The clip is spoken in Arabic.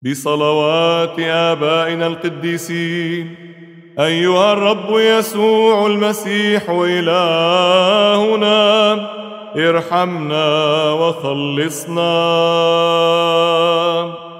بصلوات آبائنا القديسين، أيها الرب يسوع المسيح إلهنا، ارحمنا وخلصنا.